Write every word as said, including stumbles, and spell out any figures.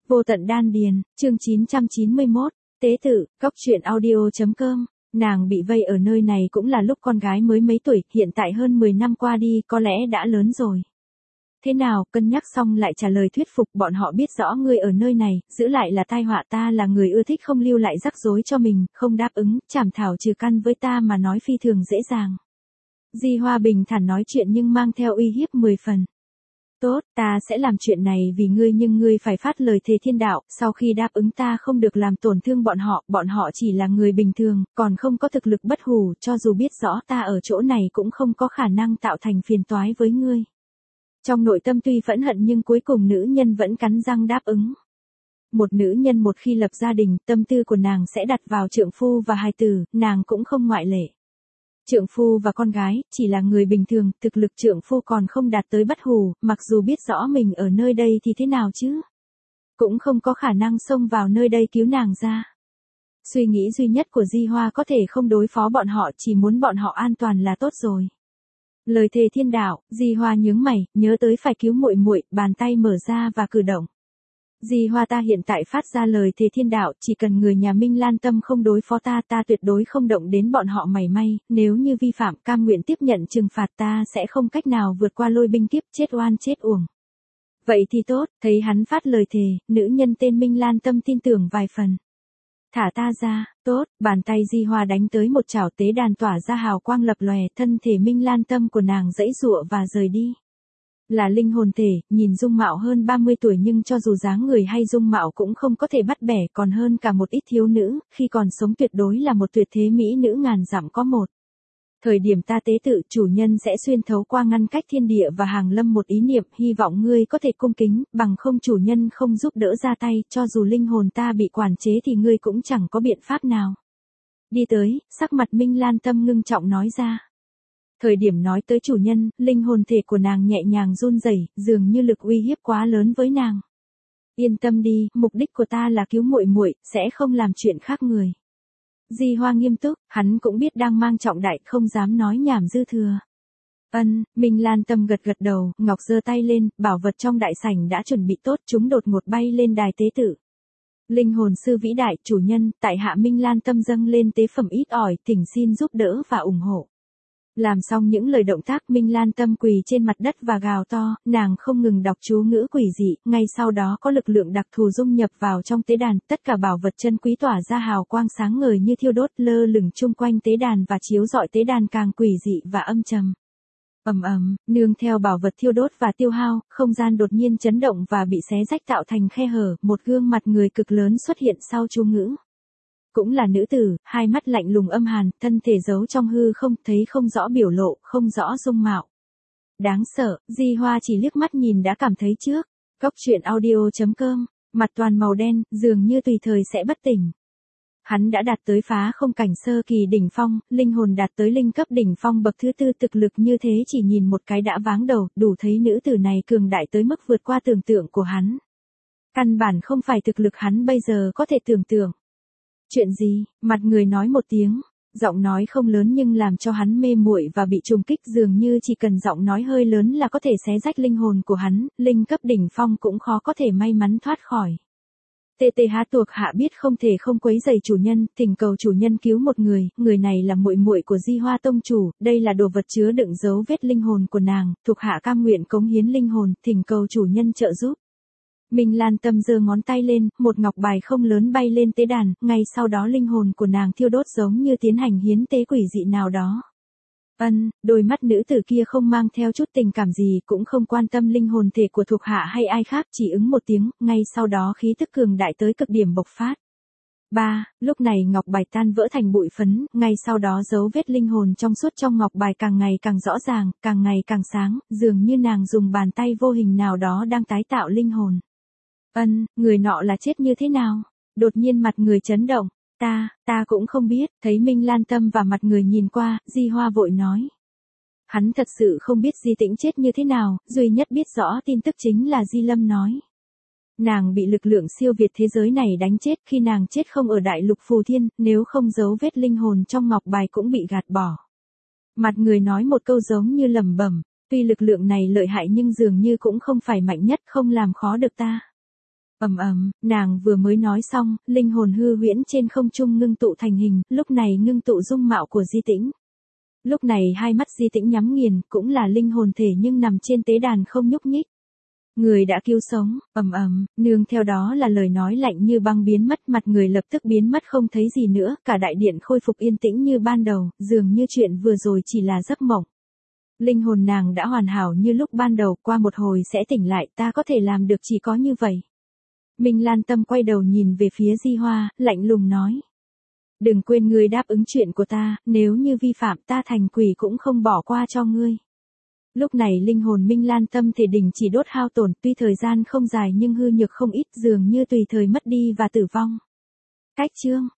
Vô tận đan điền, chương chín trăm chín mươi mốt, tế tự, góc truyện audio.com. Nàng bị vây ở nơi này cũng là lúc con gái mới mấy tuổi, hiện tại hơn mười năm qua đi, có lẽ đã lớn rồi. Thế nào, cân nhắc xong lại trả lời thuyết phục, bọn họ biết rõ ngươi ở nơi này, giữ lại là tai họa, ta là người ưa thích không lưu lại rắc rối cho mình, không đáp ứng, chảm thảo trừ căn với ta mà nói phi thường dễ dàng. Di Hoa bình thản nói chuyện nhưng mang theo uy hiếp mười phần. Tốt, ta sẽ làm chuyện này vì ngươi nhưng ngươi phải phát lời thề thiên đạo, sau khi đáp ứng ta không được làm tổn thương bọn họ, bọn họ chỉ là người bình thường, còn không có thực lực bất hủ, cho dù biết rõ ta ở chỗ này cũng không có khả năng tạo thành phiền toái với ngươi. Trong nội tâm tuy phẫn hận nhưng cuối cùng nữ nhân vẫn cắn răng đáp ứng. Một nữ nhân một khi lập gia đình, tâm tư của nàng sẽ đặt vào trượng phu và hài tử, nàng cũng không ngoại lệ. Trượng phu và con gái, chỉ là người bình thường, thực lực trượng phu còn không đạt tới bất hủ, mặc dù biết rõ mình ở nơi đây thì thế nào chứ? Cũng không có khả năng xông vào nơi đây cứu nàng ra. Suy nghĩ duy nhất của Di Hoa có thể không đối phó bọn họ, chỉ muốn bọn họ an toàn là tốt rồi. Lời thề thiên đạo, Di Hoa nhướng mày, nhớ tới phải cứu muội muội, bàn tay mở ra và cử động. Di Hoa, ta hiện tại phát ra lời thề thiên đạo, chỉ cần người nhà Minh Lan Tâm không đối phó ta, ta tuyệt đối không động đến bọn họ mảy may, nếu như vi phạm, cam nguyện tiếp nhận trừng phạt, ta sẽ không cách nào vượt qua lôi binh kiếp, chết oan chết uổng. Vậy thì tốt, thấy hắn phát lời thề, nữ nhân tên Minh Lan Tâm tin tưởng vài phần. Thả ta ra, tốt, bàn tay Di Hoa đánh tới một chảo, tế đàn tỏa ra hào quang lập lòe, thân thể Minh Lan Tâm của nàng giãy giụa và rời đi. Là linh hồn thể, nhìn dung mạo hơn ba mươi tuổi nhưng cho dù dáng người hay dung mạo cũng không có thể bắt bẻ, còn hơn cả một ít thiếu nữ, khi còn sống tuyệt đối là một tuyệt thế mỹ nữ ngàn dặm có một. Thời điểm ta tế tự, chủ nhân sẽ xuyên thấu qua ngăn cách thiên địa và hàng lâm một ý niệm, hy vọng ngươi có thể cung kính, bằng không chủ nhân không giúp đỡ ra tay, cho dù linh hồn ta bị quản chế thì ngươi cũng chẳng có biện pháp nào. Đi tới, sắc mặt Minh Lan Tâm ngưng trọng nói ra. Thời điểm nói tới chủ nhân, linh hồn thể của nàng nhẹ nhàng run rẩy, dường như lực uy hiếp quá lớn với nàng. Yên tâm đi, mục đích của ta là cứu muội muội, sẽ không làm chuyện khác người. Di Hoa nghiêm túc, hắn cũng biết đang mang trọng đại, không dám nói nhảm dư thừa. Ân, Minh Lan Tâm gật gật đầu, ngọc giơ tay lên, bảo vật trong đại sảnh đã chuẩn bị tốt, chúng đột ngột bay lên đài tế tự. Linh hồn sư vĩ đại, chủ nhân, tại hạ Minh Lan Tâm dâng lên tế phẩm ít ỏi, thỉnh xin giúp đỡ và ủng hộ. Làm xong những lời động tác, Minh Lan Tâm quỳ trên mặt đất và gào to, nàng không ngừng đọc chú ngữ quỷ dị, ngay sau đó có lực lượng đặc thù dung nhập vào trong tế đàn, tất cả bảo vật chân quý tỏa ra hào quang sáng ngời như thiêu đốt, lơ lửng chung quanh tế đàn và chiếu rọi tế đàn càng quỷ dị và âm trầm. Ầm ầm, nương theo bảo vật thiêu đốt và tiêu hao, không gian đột nhiên chấn động và bị xé rách tạo thành khe hở, một gương mặt người cực lớn xuất hiện sau chú ngữ. Cũng là nữ tử, hai mắt lạnh lùng âm hàn, thân thể giấu trong hư không, thấy không rõ biểu lộ, không rõ dung mạo. Đáng sợ, Di Hoa chỉ liếc mắt nhìn đã cảm thấy trước. Góc truyện audio.com, mặt toàn màu đen, dường như tùy thời sẽ bất tỉnh. Hắn đã đạt tới phá không cảnh sơ kỳ đỉnh phong, linh hồn đạt tới linh cấp đỉnh phong bậc thứ tư, thực lực như thế chỉ nhìn một cái đã váng đầu, đủ thấy nữ tử này cường đại tới mức vượt qua tưởng tượng của hắn. Căn bản không phải thực lực hắn bây giờ có thể tưởng tượng. Chuyện gì? Mặt người nói một tiếng, giọng nói không lớn nhưng làm cho hắn mê muội và bị trùng kích, dường như chỉ cần giọng nói hơi lớn là có thể xé rách linh hồn của hắn, linh cấp đỉnh phong cũng khó có thể may mắn thoát khỏi. tê tê há thuộc hạ biết không thể không quấy rầy chủ nhân, thỉnh cầu chủ nhân cứu một người, người này là muội muội của Di Hoa tông chủ, đây là đồ vật chứa đựng dấu vết linh hồn của nàng, thuộc hạ cam nguyện cống hiến linh hồn, thỉnh cầu chủ nhân trợ giúp. Minh Lan Tâm giơ ngón tay lên, một ngọc bài không lớn bay lên tế đàn, ngay sau đó linh hồn của nàng thiêu đốt giống như tiến hành hiến tế quỷ dị nào đó. Ân, đôi mắt nữ tử kia không mang theo chút tình cảm gì, cũng không quan tâm linh hồn thể của thuộc hạ hay ai khác, chỉ ứng một tiếng, ngay sau đó khí tức cường đại tới cực điểm bộc phát. Ba, lúc này ngọc bài tan vỡ thành bụi phấn, ngay sau đó dấu vết linh hồn trong suốt trong ngọc bài càng ngày càng rõ ràng, càng ngày càng sáng, dường như nàng dùng bàn tay vô hình nào đó đang tái tạo linh hồn. Ân, người nọ là chết như thế nào? Đột nhiên mặt người chấn động. Ta, ta cũng không biết, thấy Minh Lan Tâm và mặt người nhìn qua, Di Hoa vội nói. Hắn thật sự không biết Di Tĩnh chết như thế nào, duy nhất biết rõ tin tức chính là Di Lâm nói. Nàng bị lực lượng siêu việt thế giới này đánh chết, khi nàng chết không ở đại lục phù thiên, nếu không dấu vết linh hồn trong ngọc bài cũng bị gạt bỏ. Mặt người nói một câu giống như lẩm bẩm, tuy lực lượng này lợi hại nhưng dường như cũng không phải mạnh nhất, không làm khó được ta. Ầm ầm, nàng vừa mới nói xong, linh hồn hư huyễn trên không trung ngưng tụ thành hình, lúc này ngưng tụ dung mạo của Di Tĩnh. Lúc này hai mắt Di Tĩnh nhắm nghiền, cũng là linh hồn thể nhưng nằm trên tế đàn không nhúc nhích. Người đã cứu sống, ầm ầm, nương theo đó là lời nói lạnh như băng biến mất, mặt người lập tức biến mất không thấy gì nữa, cả đại điện khôi phục yên tĩnh như ban đầu, dường như chuyện vừa rồi chỉ là giấc mộng. Linh hồn nàng đã hoàn hảo như lúc ban đầu, qua một hồi sẽ tỉnh lại, ta có thể làm được chỉ có như vậy. Minh Lan Tâm quay đầu nhìn về phía Di Hoa, lạnh lùng nói. Đừng quên ngươi đáp ứng chuyện của ta, nếu như vi phạm ta thành quỷ cũng không bỏ qua cho ngươi. Lúc này linh hồn Minh Lan Tâm thể đỉnh chỉ đốt hao tổn, tuy thời gian không dài nhưng hư nhược không ít, dường như tùy thời mất đi và tử vong. Cách chương